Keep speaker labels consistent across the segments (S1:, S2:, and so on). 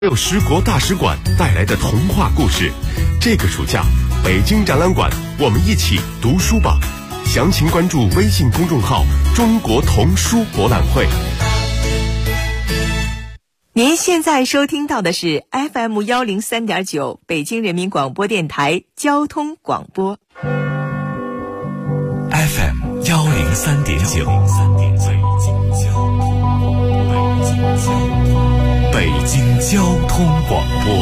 S1: 有十国大使馆带来的童话故事。这个暑假，北京展览馆，我们一起读书吧。详情关注微信公众号“中国童书博览会”。
S2: 您现在收听到的是 FM103.9 北京人民广播电台交通广播。
S3: 北京交通广播，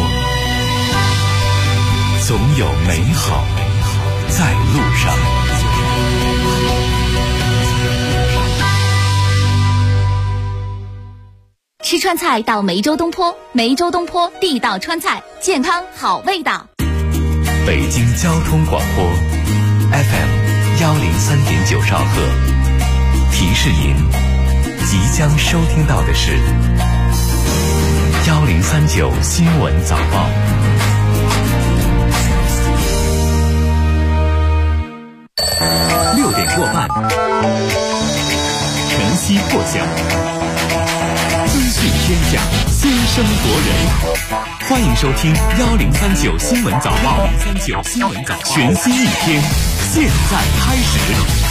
S3: 总有美好在路上。
S4: 吃川菜到梅州东坡，梅州东坡地道川菜，健康好味道。
S3: 北京交通广播 FM103.9兆赫，提示您即将收听到的是1039新闻早报。6点过半，晨曦破晓，资讯天下，先声夺人。欢迎收听1039新闻早报，1039新闻早报，全新一天，现在开始。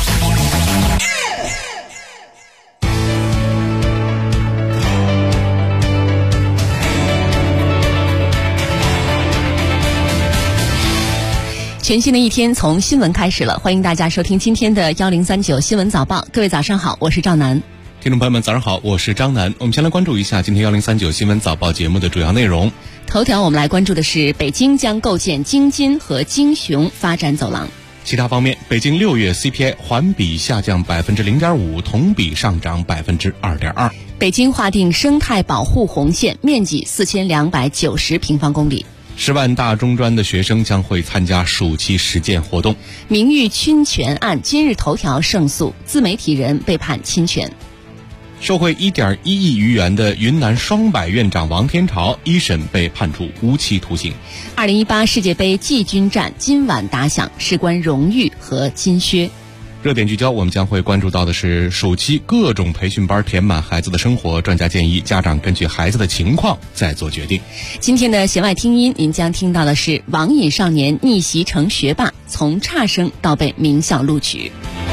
S5: 全新的一天从新闻开始了，欢迎大家收听今天的1039新闻早报。各位早上好，我是赵楠。
S6: 听众朋友们早上好，我是张楠。我们先来关注一下今天1039新闻早报节目的主要内容。
S5: 头条我们来关注的是北京将构建京津和京雄发展走廊。
S6: 其他方面，北京6月 CPI 环比下降 0.5%， 同比上涨 2.2%。
S5: 北京划定生态保护红线，面积4290平方公里。
S6: 10万大中专的学生将会参加暑期实践活动。
S5: 名誉侵权案今日头条胜诉，自媒体人被判侵权。
S6: 受贿1.1亿余元的云南双柏院长王天朝一审被判处无期徒刑。
S5: 2018世界杯季军战今晚打响，事关荣誉和金靴。
S6: 热点聚焦，我们将会关注到的是暑期各种培训班填满孩子的生活，专家建议家长根据孩子的情况再做决定。
S5: 今天的弦外听音，您将听到的是网瘾少年逆袭成学霸，从差生到被名校录取。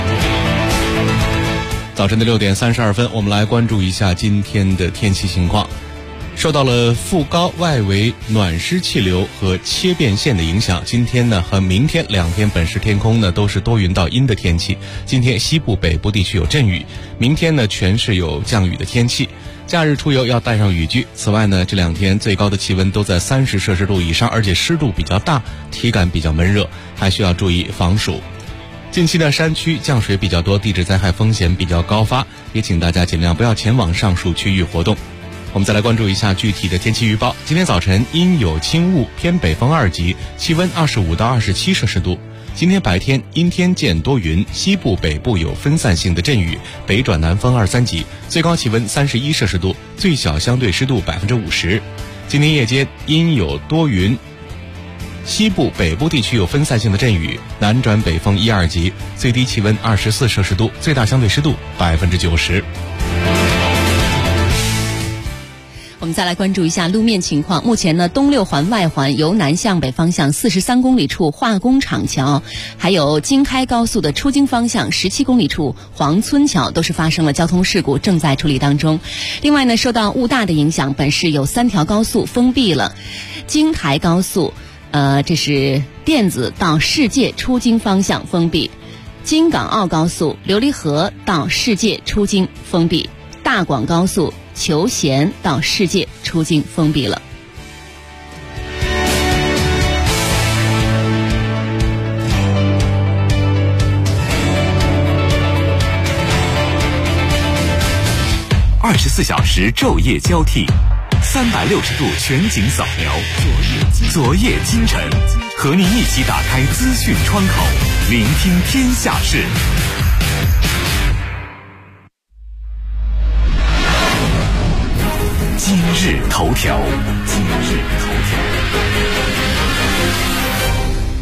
S6: 早晨的6点32分，我们来关注一下今天的天气情况。受到了副高外围暖湿气流和切变线的影响，今天呢和明天2天本市天空呢都是多云到阴的天气。今天西部北部地区有阵雨，明天呢全是有降雨的天气。假日出游要带上雨具。此外呢，这2天最高的气温都在30摄氏度以上，而且湿度比较大，体感比较闷热，还需要注意防暑。近期的山区降水比较多，地质灾害风险比较高发，也请大家尽量不要前往上述区域活动。我们再来关注一下具体的天气预报。今天早晨阴有轻雾，偏北风2级，气温25到27摄氏度。今天白天阴天见多云，西部北部有分散性的阵雨，北转南风2、3级，最高气温31摄氏度，最小相对湿度50%。今天夜间阴有多云，西部北部地区有分散性的阵雨，南转北风1、2级，最低气温24摄氏度，最大相对湿度90%。
S5: 我们再来关注一下路面情况。目前呢，东六环外环由南向北方向43公里处化工厂桥，还有京开高速的出京方向17公里处黄村桥都是发生了交通事故，正在处理当中。另外呢，受到雾大的影响，本市有3条高速封闭了。京台高速这是电子到世界出京方向封闭，京港澳高速琉璃河到世界出京封闭，大广高速求贤到世界出京封闭了。
S3: 24小时昼夜交替，360度全景扫描，昨夜今晨，和您一起打开资讯窗口，聆听天下事。今日头条。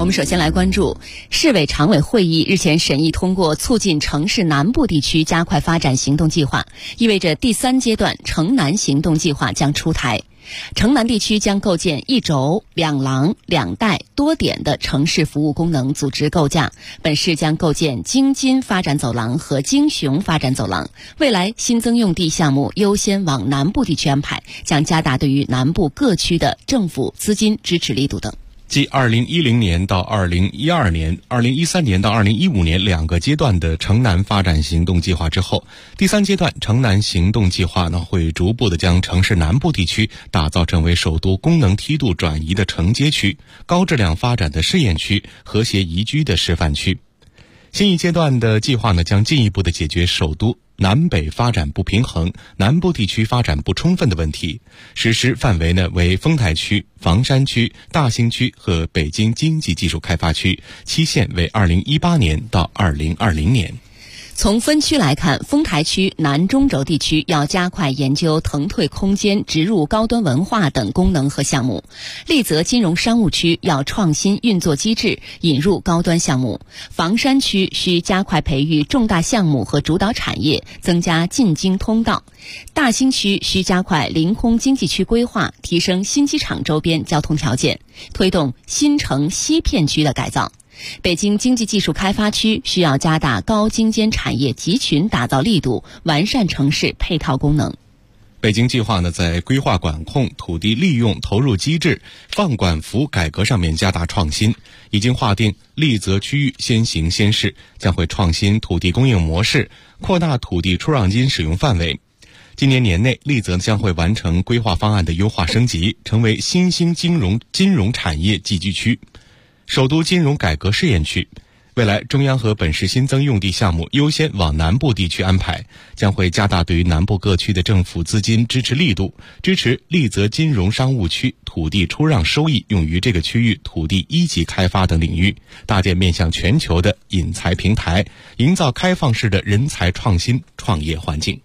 S5: 我们首先来关注市委常委会议日前审议通过促进城市南部地区加快发展行动计划，意味着第3阶段城南行动计划将出台。城南地区将构建一轴、两廊、两带多点的城市服务功能组织构架，本市将构建京津发展走廊和京雄发展走廊。未来新增用地项目优先往南部地区安排，将加大对于南部各区的政府资金支持力度等。
S6: 继2010年到2012年、2013年到2015年2个阶段的城南发展行动计划之后，第3阶段城南行动计划呢，会逐步的将城市南部地区打造成为首都功能梯度转移的承接区、高质量发展的试验区、和谐宜居的示范区。新一阶段的计划呢，将进一步的解决首都南北发展不平衡、南部地区发展不充分的问题。实施范围呢为丰台区、房山区、大兴区和北京经济技术开发区，期限为2018年到2020年。
S5: 从分区来看，丰台区南中轴地区要加快研究腾退空间、植入高端文化等功能和项目；丽泽金融商务区要创新运作机制，引入高端项目；房山区需加快培育重大项目和主导产业，增加进京通道；大兴区需加快临空经济区规划，提升新机场周边交通条件，推动新城西片区的改造。北京经济技术开发区需要加大高精尖产业集群打造力度，完善城市配套功能。
S6: 北京计划呢，在规划管控、土地利用投入机制、放管服改革上面加大创新，已经划定丽泽区域先行先试，将会创新土地供应模式，扩大土地出让金使用范围。今年年内，丽泽将会完成规划方案的优化升级，成为新兴金融产业集聚区、首都金融改革试验区。未来中央和本市新增用地项目优先往南部地区安排，将会加大对于南部各区的政府资金支持力度，支持丽泽金融商务区土地出让收益用于这个区域土地1级开发等领域，搭建面向全球的引才平台，营造开放式的人才创新创业环境。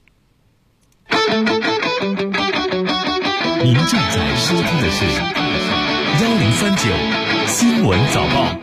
S3: 您正在收听的是1039新闻早报。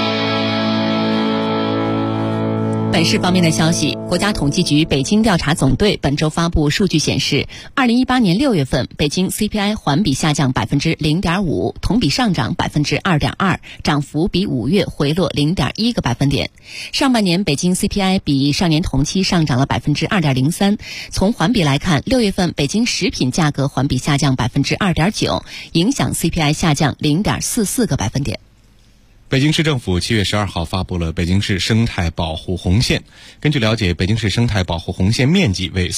S5: 本市方面的消息，国家统计局北京调查总队本周发布数据显示，2018年6月份，北京 CPI 环比下降 0.5%， 同比上涨 2.2%， 涨幅比5月回落 0.1个百分点。上半年北京 CPI 比上年同期上涨了 2.03%。从环比来看，6月份北京食品价格环比下降 2.9%， 影响 CPI 下降 0.44个百分点。
S6: 北京市政府7月12号发布了北京市生态保护红线。根据了解，北京市生态保护红线面积为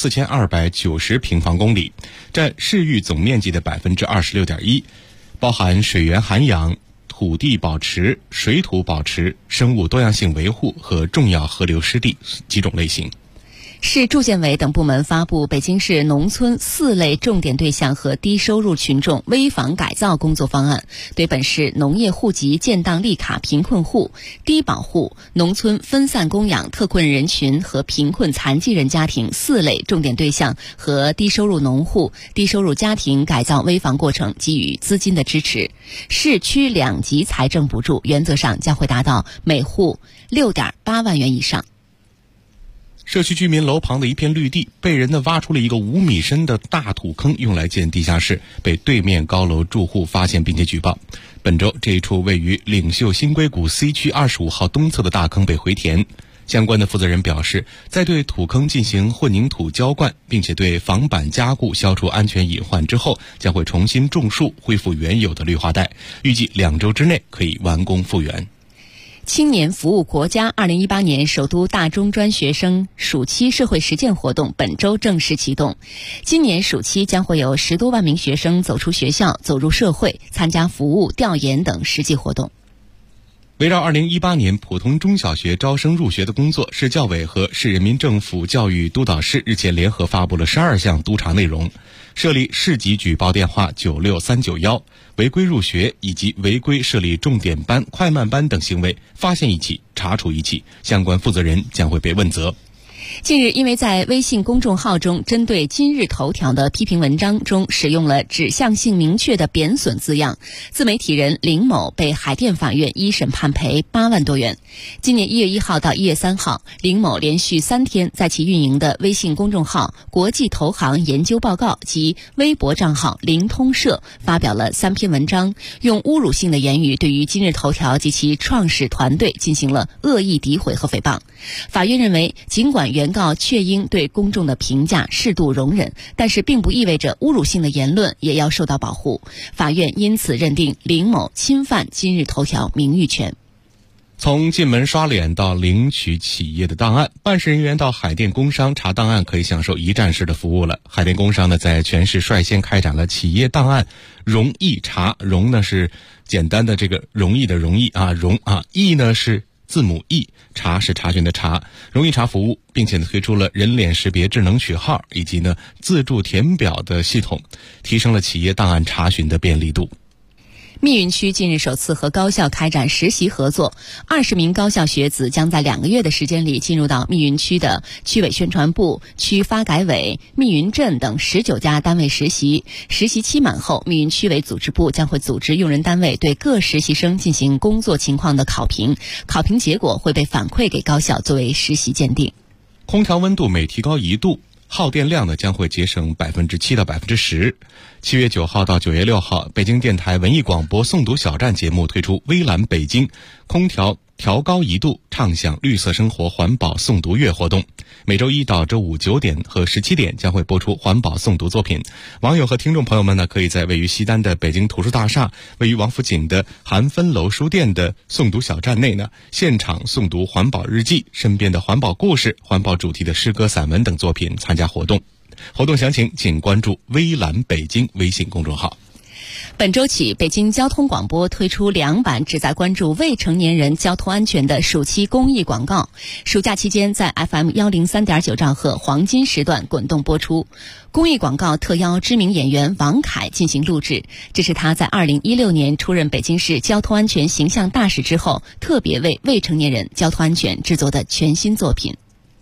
S6: 4290平方公里，占市域总面积的 26.1%， 包含水源涵养、土地保持、水土保持、生物多样性维护和重要河流湿地几种类型。
S5: 市住建委等部门发布北京市农村4类重点对象和低收入群众危房改造工作方案，对本市农业户籍建档立卡贫困户、低保户、农村分散供养特困人群和贫困残疾人家庭4类重点对象和低收入农户、低收入家庭改造危房过程给予资金的支持。市区2级财政补助原则上将会达到每户 6.8 万元以上。
S6: 社区居民楼旁的一片绿地被人挖出了一个5米深的大土坑，用来建地下室，被对面高楼住户发现并且举报。本周，这一处位于领袖新硅谷 C 区25号东侧的大坑被回填。相关的负责人表示，在对土坑进行混凝土浇灌，并且对房板加固消除安全隐患之后，将会重新种树，恢复原有的绿化带，预计2周之内可以完工复原。
S5: 青年服务国家2018年首都大中专学生暑期社会实践活动本周正式启动。今年暑期将会有10多万名学生走出学校，走入社会，参加服务、调研等实际活动。
S6: 围绕2018年普通中小学招生入学的工作，市教委和市人民政府教育督导室日前联合发布了12项督查内容，设立市级举报电话96391，违规入学以及违规设立重点班、快慢班等行为，发现1起，查处1起，相关负责人将会被问责。
S5: 近日，因为在微信公众号中针对今日头条的批评文章中使用了指向性明确的贬损字样，自媒体人林某被海淀法院一审判赔8万多元。今年1月1号到1月3号，林某连续3天在其运营的微信公众号国际投行研究报告及微博账号灵通社发表了3篇文章，用侮辱性的言语对于今日头条及其创始团队进行了恶意诋毁和诽谤。法院认为，尽管原告确应对公众的评价适度容忍，但是并不意味着侮辱性的言论也要受到保护。法院因此认定林某侵犯今日头条名誉权。
S6: 从进门刷脸到领取企业的档案，办事人员到海淀工商查档案可以享受一站式的服务了。海淀工商呢，在全市率先开展了企业档案容易查，容呢是简单的这个容易的容易啊，容啊，易呢是字母 E， 查是查询的查，容易查服务，并且推出了人脸识别智能取号以及呢自助填表的系统，提升了企业档案查询的便利度。
S5: 密云区近日首次和高校开展实习合作，20名高校学子将在2个月的时间里进入到密云区的区委宣传部、区发改委、密云镇等19家单位实习。实习期满后，密云区委组织部将会组织用人单位对各实习生进行工作情况的考评，考评结果会被反馈给高校作为实习鉴定。
S6: 空调温度每提高1度，耗电量呢将会节省7%到10%。7月9号到9月6号，北京电台文艺广播诵读小站节目推出微蓝北京空调调高1度，畅享绿色生活环保诵读月活动。每周1到周59点和17点将会播出环保诵读作品。网友和听众朋友们呢，可以在位于西单的北京图书大厦、位于王府井的韩芬楼书店的诵读小站内呢，现场诵读环保日记、身边的环保故事、环保主题的诗歌、散文等作品，参加活动。活动详情请关注微蓝北京微信公众号。
S5: 本周起，北京交通广播推出2版旨在关注未成年人交通安全的暑期公益广告。暑假期间，在 FM 103.9兆赫黄金时段滚动播出。公益广告特邀知名演员王凯进行录制，这是他在2016年出任北京市交通安全形象大使之后，特别为未成年人交通安全制作的全新作品。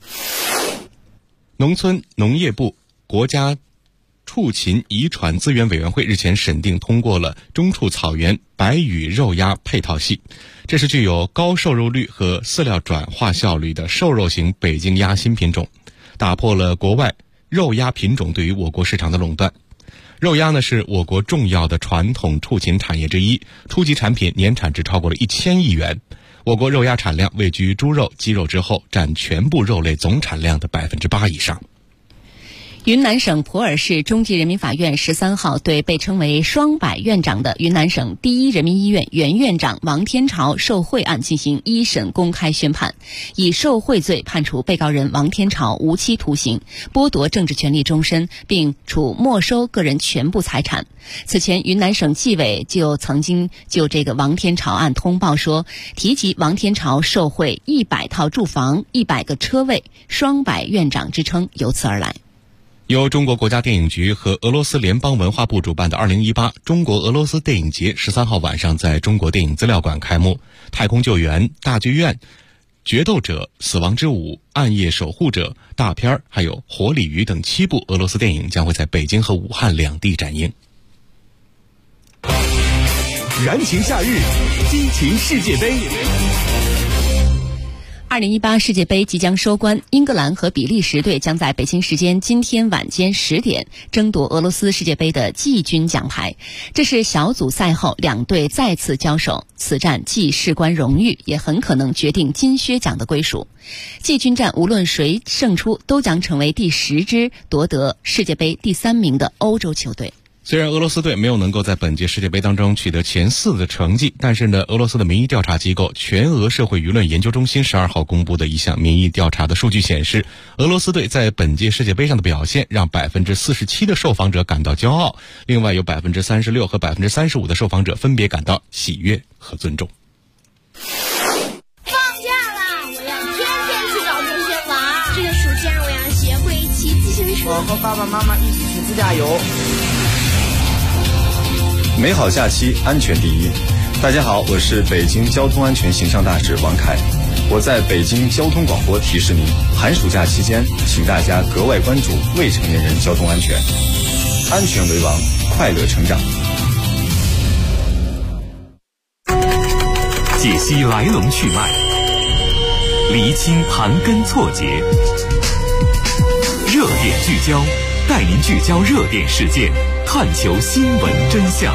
S6: 农村农业部国家畜禽遗传资源委员会日前审定通过了中畜草原白羽肉鸭配套系，这是具有高瘦肉率和饲料转化效率的瘦肉型北京鸭新品种，打破了国外肉鸭品种对于我国市场的垄断。肉鸭呢是我国重要的传统畜禽产业之一，初级产品年产值超过了1000亿元。我国肉鸭产量位居猪肉、鸡肉之后，占全部肉类总产量的8%以上。
S5: 云南省普洱市中级人民法院13号对被称为双百院长的云南省第一人民医院原院长王天朝受贿案进行一审公开宣判，以受贿罪判处被告人王天朝无期徒刑，剥夺政治权利终身，并处没收个人全部财产。此前，云南省纪委就曾经就这个王天朝案通报说，提及王天朝受贿100套住房、100个车位，双百院长之称由此而来。
S6: 由中国国家电影局和俄罗斯联邦文化部主办的2018中国俄罗斯电影节13号晚上在中国电影资料馆开幕。太空救援、大剧院、决斗者、死亡之舞、暗夜守护者、大片儿还有火鲤鱼等7部俄罗斯电影将会在北京和武汉2地展映。
S3: 燃情夏日，激情世界杯。
S5: 2018世界杯即将收官，英格兰和比利时队将在北京时间今天晚间10点争夺俄罗斯世界杯的季军奖牌。这是小组赛后2队再次交手，此战既事关荣誉，也很可能决定金靴奖的归属。季军战无论谁胜出，都将成为第10支夺得世界杯第3名的欧洲球队。
S6: 虽然俄罗斯队没有能够在本届世界杯当中取得前4的成绩，但是呢，俄罗斯的民意调查机构全俄社会舆论研究中心12号公布的一项民意调查的数据显示，俄罗斯队在本届世界杯上的表现让47%的受访者感到骄傲，另外有36%和35%的受访者分别感到喜悦和尊重。
S7: 放假啦！我要天天去找同学玩。这个暑假我要学会骑自行车。
S8: 我和爸爸妈妈一起去自驾游。
S9: 美好假期，安全第一。大家好，我是北京交通安全形象大使王凯。 我在北京交通广播提示您，寒暑假期间，请大家格外关注未成年人交通安全，安全为王，快乐成长。
S3: 解析来龙去脉，厘清盘根错节，热点聚焦，带您聚焦热点事件，探求新闻真相。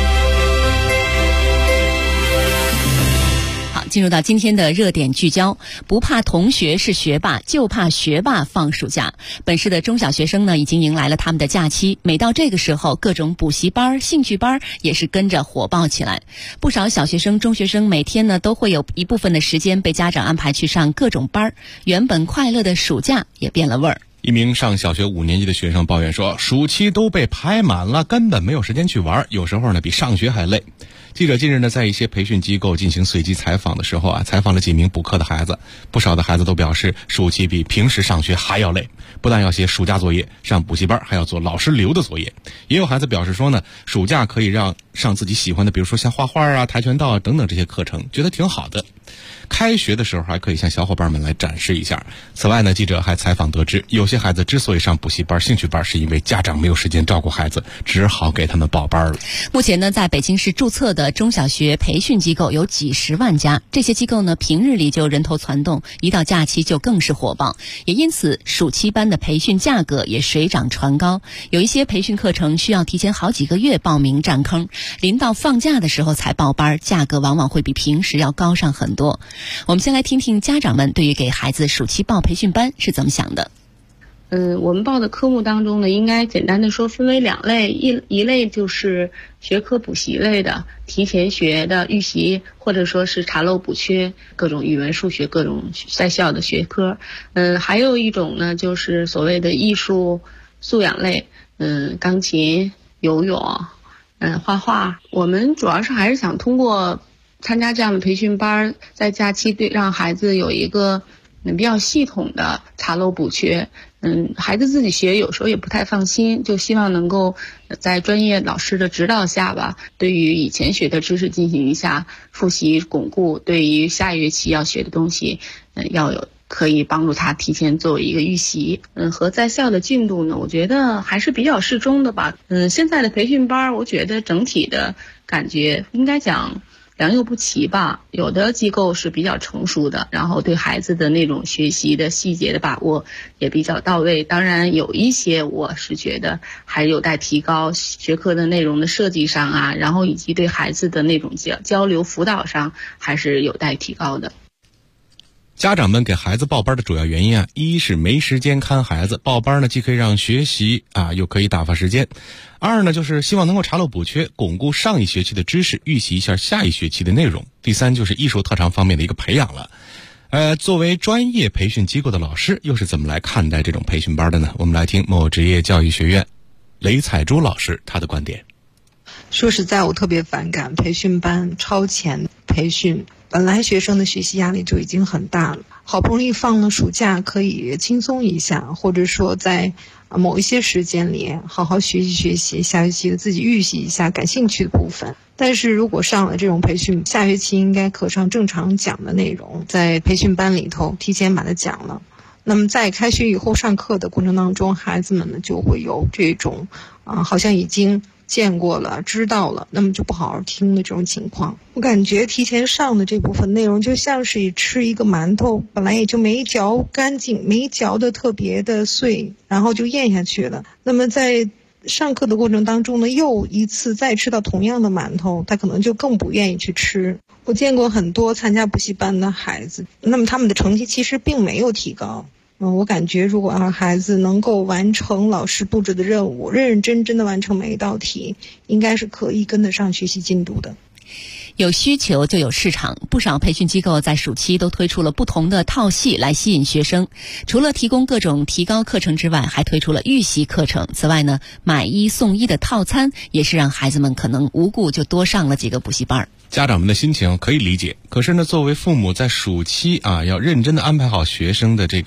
S5: 进入到今天的热点聚焦，不怕同学是学霸，就怕学霸放暑假。本市的中小学生呢，已经迎来了他们的假期。每到这个时候，各种补习班、兴趣班也是跟着火爆起来。不少小学生、中学生每天呢，都会有一部分的时间被家长安排去上各种班，原本快乐的暑假也变了味儿。
S6: 一名上小学5年级的学生抱怨说，暑期都被排满了，根本没有时间去玩，有时候呢比上学还累。记者近日呢，在一些培训机构进行随机采访的时候采访了几名补课的孩子，不少的孩子都表示，暑期比平时上学还要累，不但要写暑假作业，上补习班还要做老师留的作业。也有孩子表示说呢，暑假可以让上自己喜欢的，比如说像画画跆拳道等等这些课程，觉得挺好的。开学的时候还可以向小伙伴们来展示一下。此外呢，记者还采访得知，有些孩子之所以上补习班、兴趣班，是因为家长没有时间照顾孩子，只好给他们报班了。
S5: 目前呢，在北京市注册的中小学培训机构有几十万家，这些机构呢，平日里就人头攒动，一到假期就更是火爆，也因此暑期班的培训价格也水涨船高。有一些培训课程需要提前好几个月报名占坑，临到放假的时候才报班，价格往往会比平时要高上很多。我们先来听听家长们对于给孩子暑期报培训班是怎么想的。
S10: 我们报的科目当中呢，应该简单的说分为2类，一类就是学科补习类的，提前学的预习，或者说是查漏补缺，各种语文、数学各种在校的学科。还有一种呢，就是所谓的艺术素养类，钢琴、游泳，画画。我们主要是还是想通过参加这样的培训班，在假期让孩子有一个比较系统的查漏补缺。孩子自己学有时候也不太放心，就希望能够在专业老师的指导下吧，对于以前学的知识进行一下复习巩固，对于下一学期要学的东西可以帮助他提前做一个预习。和在校的进度呢，我觉得还是比较适中的吧。现在的培训班，我觉得整体的感觉应该讲良莠不齐吧。有的机构是比较成熟的，然后对孩子的那种学习的细节的把握也比较到位。当然有一些我是觉得还有待提高，学科的内容的设计上然后以及对孩子的那种交流辅导上还是有待提高的。
S6: 家长们给孩子报班的主要原因一是没时间看孩子，报班呢既可以让学习又可以打发时间；二呢就是希望能够查漏补缺，巩固上一学期的知识，预习一下下一学期的内容；第三就是艺术特长方面的一个培养了。作为专业培训机构的老师，又是怎么来看待这种培训班的呢？我们来听某职业教育学院雷彩珠老师他的观点。
S11: 说实在，我特别反感培训班超前培训。本来学生的学习压力就已经很大了，好不容易放了暑假可以轻松一下，或者说在某一些时间里好好学习下学期的自己预习一下感兴趣的部分。但是如果上了这种培训，下学期应该课上正常讲的内容，在培训班里头提前把它讲了，那么在开学以后上课的过程当中，孩子们呢就会有这种好像已经见过了知道了，那么就不好好听的这种情况。我感觉提前上的这部分内容就像是吃一个馒头，本来也就没嚼干净，没嚼得特别的碎，然后就咽下去了。那么在上课的过程当中呢，又一次再吃到同样的馒头，他可能就更不愿意去吃。我见过很多参加补习班的孩子，那么他们的成绩其实并没有提高。我感觉如果孩子能够完成老师布置的任务，认认真真的完成每一道题，应该是可以跟得上学习进度的。
S5: 有需求就有市场，不少培训机构在暑期都推出了不同的套系来吸引学生。除了提供各种提高课程之外，还推出了预习课程。此外呢，买1送1的套餐也是让孩子们可能无故就多上了几个补习班。
S6: 家长们的心情可以理解，可是呢，作为父母在暑期要认真的安排好学生的这个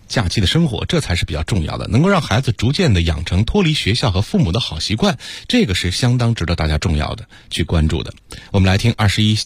S6: 假期的生活，这才是比较重要的，能够让孩子逐渐的养成脱离学校和父母的好习惯，这个是相当值得大家重要的去关注的。我们来听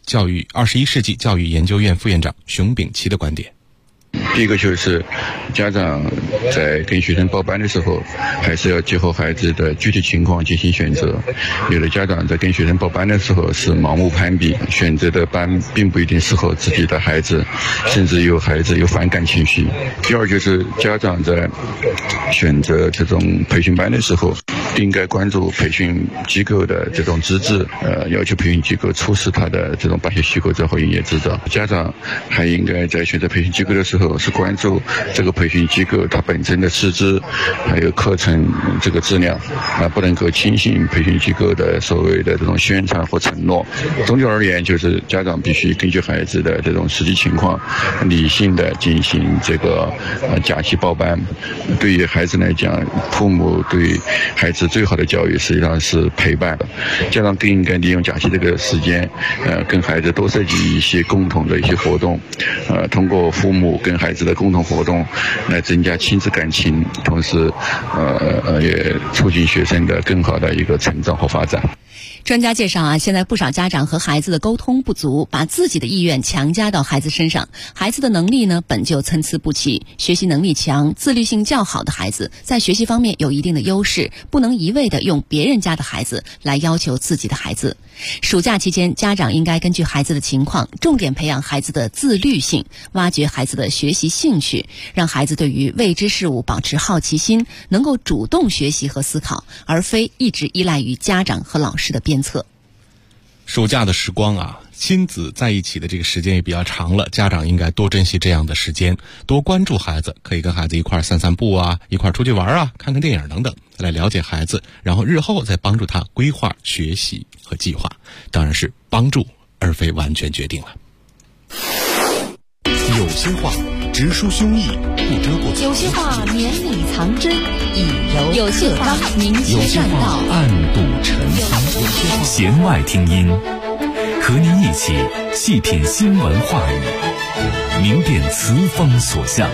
S6: 21世纪教育研究院副院长熊丙奇的观点。
S12: 第一个就是家长在跟学生报班的时候，还是要结合孩子的具体情况进行选择。有的家长在跟学生报班的时候是盲目攀比，选择的班并不一定适合自己的孩子，甚至有孩子有反感情绪。第二就是家长在选择这种培训班的时候，应该关注培训机构的这种资质，要求培训机构出示他的这种办学许可证和营业执照。家长还应该在选择培训机构的时候是关注这个培训机构它本身的师资，还有课程这个质量，不能够轻信培训机构的所谓的这种宣传或承诺。总体而言，就是家长必须根据孩子的这种实际情况，理性的进行这个假期报班。对于孩子来讲，父母对孩子最好的教育实际上是陪伴。家长更应该利用假期这个时间，跟孩子多设计一些共同的一些活动，通过父母跟孩子的共同活动来增加亲子感情，同时也促进学生的更好的一个成长和发展。
S5: 专家介绍啊，现在不少家长和孩子的沟通不足，把自己的意愿强加到孩子身上。孩子的能力呢本就参差不齐，学习能力强、自律性较好的孩子在学习方面有一定的优势，不能一味的用别人家的孩子来要求自己的孩子。暑假期间，家长应该根据孩子的情况，重点培养孩子的自律性，挖掘孩子的学习兴趣，让孩子对于未知事物保持好奇心，能够主动学习和思考，而非一直依赖于家长和老师的鞭策。
S6: 暑假的时光啊，亲子在一起的这个时间也比较长了，家长应该多珍惜这样的时间，多关注孩子，可以跟孩子一块散散步啊，一块出去玩啊，看看电影等等，来了解孩子，然后日后再帮助他规划学习和计划。当然是帮助，而非完全决定了。
S1: 有些话直抒胸臆，不遮过嘴；
S4: 有些话绵里藏针，以柔
S5: 有些话明
S3: 有些
S5: 劝道，
S3: 暗度陈仓。弦外听音，和您一起细品新闻话语，明辨词风所向。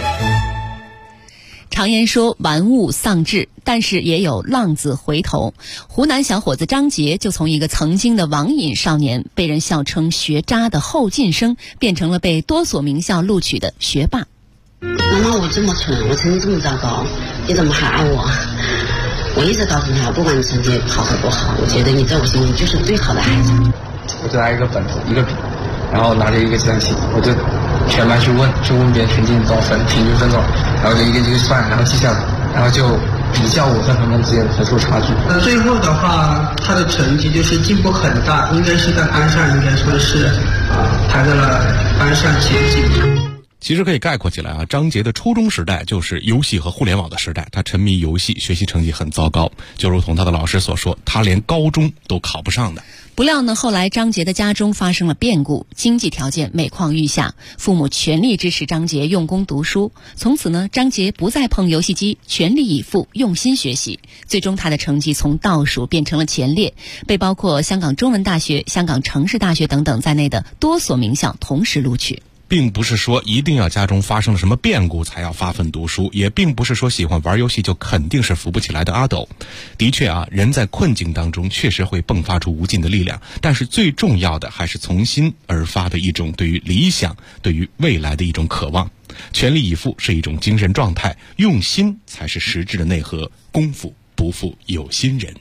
S5: 常言说玩物丧志，但是也有浪子回头。湖南小伙子张杰就从一个曾经的网瘾少年，被人笑称学渣的后进生，变成了被多所名校录取的学霸。
S13: 妈妈，我这么蠢，我成绩这么糟糕，你怎么还爱我？我一直告诉他，不管你成绩好和不好，我觉得你在我心里就是最好的孩子。
S8: 我就拿一个本子一个笔，然后拿着一个计算器，我就全班去问别人成绩多少分，平均分多少，然后就一个一个算，然后记下来，然后就比较我和他们之间得出差距。
S14: 最后的话，他的成绩就是进步很大，应该是在班上应该说是排在了班上前几名。
S6: 其实可以概括起来啊，张杰的初中时代就是游戏和互联网的时代，他沉迷游戏，学习成绩很糟糕，就如同他的老师所说，他连高中都考不上的。
S5: 不料呢，后来张杰的家中发生了变故，经济条件每况愈下，父母全力支持张杰用功读书。从此呢，张杰不再碰游戏机，全力以赴用心学习。最终他的成绩从倒数变成了前列，被包括香港中文大学、香港城市大学等等在内的多所名校同时录取。
S6: 并不是说一定要家中发生了什么变故才要发奋读书，也并不是说喜欢玩游戏就肯定是扶不起来的阿斗。的确啊，人在困境当中确实会迸发出无尽的力量，但是最重要的还是从心而发的一种对于理想、对于未来的一种渴望。全力以赴是一种精神状态，用心才是实质的内核，功夫不负有心人。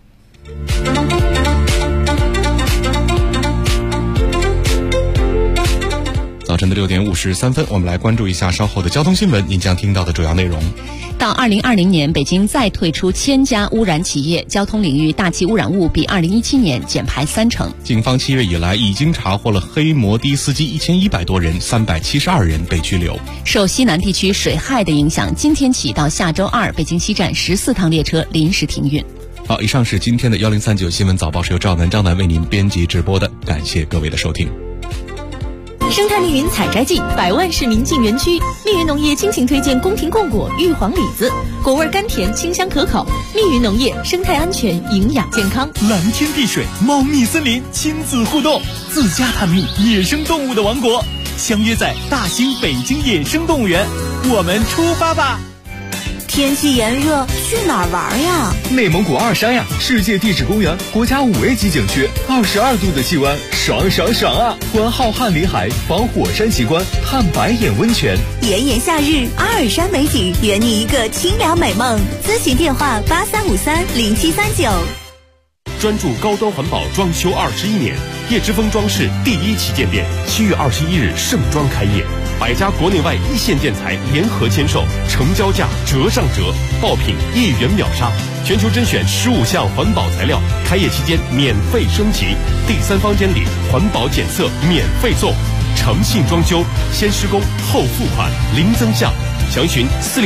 S6: 早晨的6点53分，我们来关注一下稍后的交通新闻，您将听到的主要内容。
S5: 到2020年，北京再退出1000家污染企业，交通领域大气污染物比2017年减排30%。
S6: 警方7月以来已经查获了黑摩的司机1100多人，372人被拘留。
S5: 受西南地区水害的影响，今天起到下周2，北京西站14趟列车临时停运。
S6: 好，以上是今天的1039新闻早报，是由赵楠、张楠为您编辑直播的，感谢各位的收听。
S15: 生态密云采摘季，100万市民进园区。密云农业倾情推荐宫廷贡果、玉皇李子，果味甘甜，清香可口。密云农业，生态安全，营养健康。
S3: 蓝天碧水，猫蜜森林，亲子互动，自家探秘野生动物的王国。 相约在大兴北京野生动物园，我们出发吧！
S16: 天气炎热，去哪儿玩呀？
S17: 内蒙古二山呀，世界地质公园国家5A级景区，22度的气温，爽爽爽啊！观浩瀚林海，访火山奇观，探白眼温泉。
S16: 炎炎夏日，阿尔山美景，圆你一个清凉美梦。咨询电话83530739。
S1: 专注高端环保装修21年，叶之峰装饰第1旗舰店7月21日盛装开业，100家国内外一线建材联合签售，成交价折上折，爆品1元秒杀，全球甄选15项环保材料，开业期间免费升级，第3方监理环保检测免费送，诚信装修，先施工后付款，零增项，详询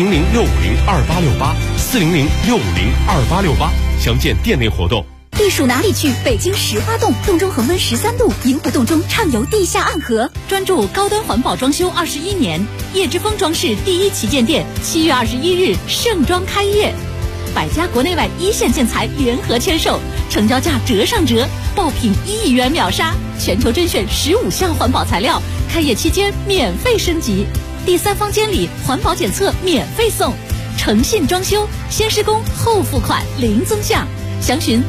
S1: 400-650-2868，400-650-2868，详见店内活动。
S4: 避暑哪里去？北京石花洞，洞中恒温13度，银河洞中畅游地下暗河。
S15: 专注高端环保装修21年，叶之峰装饰第1旗舰店7月21日盛装开业，100家国内外一线建材联合签售，成交价折上折，爆品1亿元秒杀，全球甄选15项环保材料，开业期间免费升级，第3方监理环保检测免费送，诚信装修，先施工后付款，零增项。详询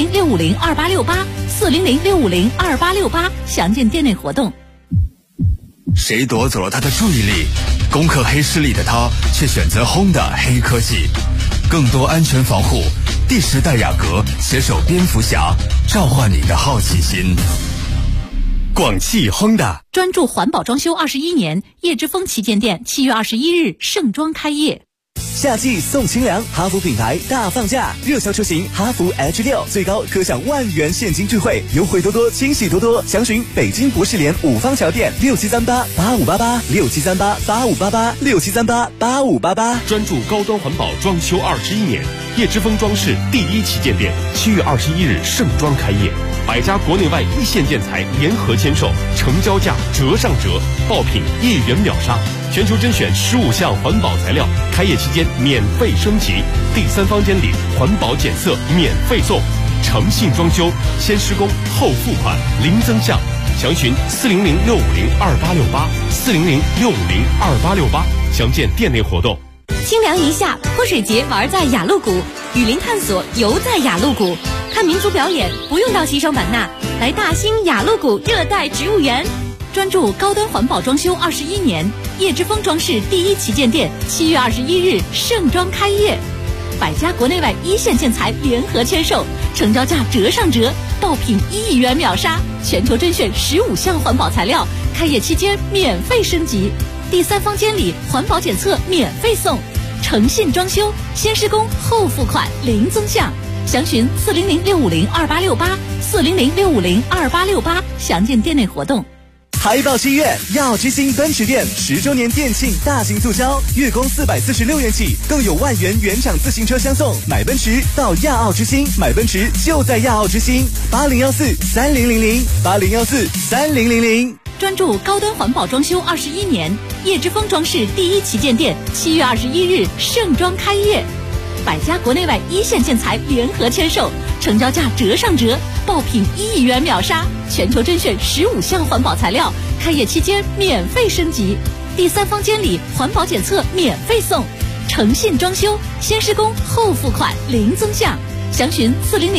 S15: 400-650-2868，400-650-2868，详见店内活动。
S18: 谁夺走了他的注意力？攻克黑势力的他，却选择 Honda 黑科技，更多安全防护。第10代雅阁携手蝙蝠侠，召唤你的好奇心。广汽 Honda
S15: 专注环保装修21年，叶之峰旗舰店7月21日盛装开业。
S19: 夏季送清凉，哈弗品牌大放价，热销车型哈弗 H6 最高可享1万元现金钜惠，优惠多多，惊喜多多。详询北京博士联5方桥店67388588，67388588，67388588。
S1: 专注高端环保装修21年，叶之峰装饰第1旗舰店7月21日盛装开业，100家国内外一线建材联合签售，成交价折上折，爆品1元秒杀，全球甄选15项环保材料，开业期间免费升级，第3方监理环保检测免费送，诚信装修，先施工后付款，零增项，详询400-650-2868，400-650-2868，详见店内活动。
S15: 清凉一夏，泼水节玩在雅鹿谷，雨林探索游在雅鹿谷，看民族表演不用到西双版纳，来大兴雅鹿谷热带植物园。专注高端环保装修21年，叶之峰装饰第1旗舰店7月21日盛装开业，100家国内外一线建材联合签售，成交价折上折，爆品1亿元秒杀，全球甄选15项环保材料，开业期间免费升级，第3方监理环保检测免费送，诚信装修，先施工后付款，零增项。详询400-650-2868，400-650-2868，详见店内活动。
S19: 财报7月，亚奥之星奔驰店10周年店庆大型促销，月供446元起，更有1万元原厂自行车相送。买奔驰到亚奥之星，买奔驰就在亚奥之星，80143000，80143000。
S15: 专注高端环保装修21年，叶之峰装饰第1旗舰店7月21日盛装开业，100家国内外一线建材联合签售，成交价折上折，爆品1亿元秒杀，全球甄选15项环保材料，开业期间免费升级，第3方监理环保检测免费送，诚信装修，先施工后付款，零增项。详询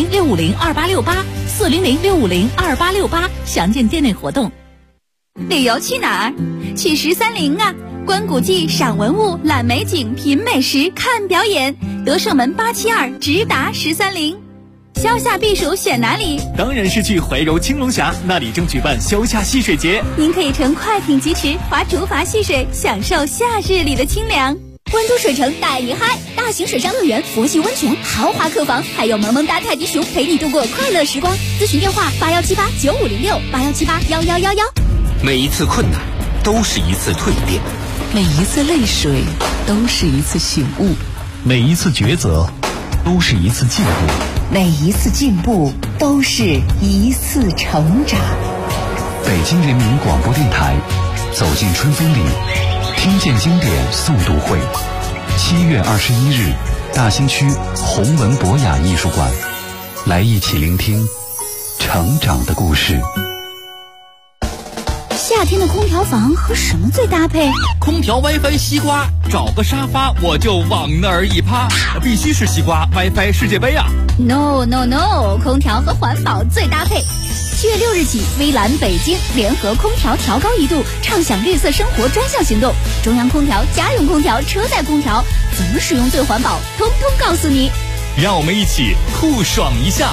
S15: 400-650-2868，400-650-2868，详见店内活动。
S4: 旅游去哪儿？去13陵啊！观古迹、赏文物、览美景、品美食、看表演，德胜门872直达13陵。消夏避暑选哪里？
S3: 当然是去怀柔青龙峡，那里正举办消夏戏水节。
S4: 您可以乘快艇疾驰，划竹筏戏水，享受夏日里的清凉。温都水城带你嗨，大型水上乐园、佛系温泉、豪华客房，还有萌萌哒泰迪熊陪你度过快乐时光。咨询电话81789506，81781111。
S20: 每一次困难都是一次蜕变，
S21: 每一次泪水都是一次醒悟，
S22: 每一次抉择都是一次进步，
S21: 每一次进步都是一次成长。
S22: 北京人民广播电台，走进春风里，听见经典诵读会，7月21日，大兴区弘文博雅艺术馆，来一起聆听成长的故事。
S4: 夏天的空调房和什么最搭配？
S2: 空调 WiFi 西瓜，找个沙发我就往那儿一趴，必须是西瓜 WiFi 世界杯啊
S4: ！No， 空调和环保最搭配。7月6日起，微蓝北京联合空调调高1度，畅享绿色生活专项行动。中央空调、家用空调、车载空调，怎么使用最环保，通通告诉你。
S2: 让我们一起酷爽一下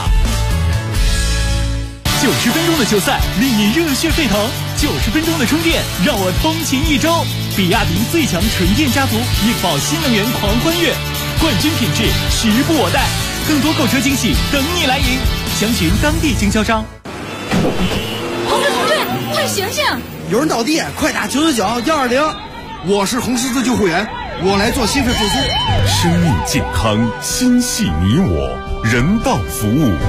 S2: ！90分钟的球赛令你热血沸腾，90分钟的充电让我通勤1周。比亚迪最强纯电家族，应宝新能源狂欢悦，冠军品质时不我待，更多购车惊喜等你来赢，详询当地经销商。
S4: 同志，快醒醒！
S7: 有人倒地，快打999-120。我是红十字救护员，我来做心肺复苏。
S1: 生命健康，心系你我，人道服务。